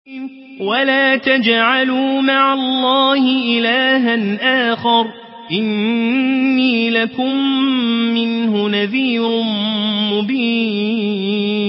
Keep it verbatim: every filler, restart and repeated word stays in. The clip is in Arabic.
ولا تجعلوا مع الله إلها آخر إني لكم منه نذير مبين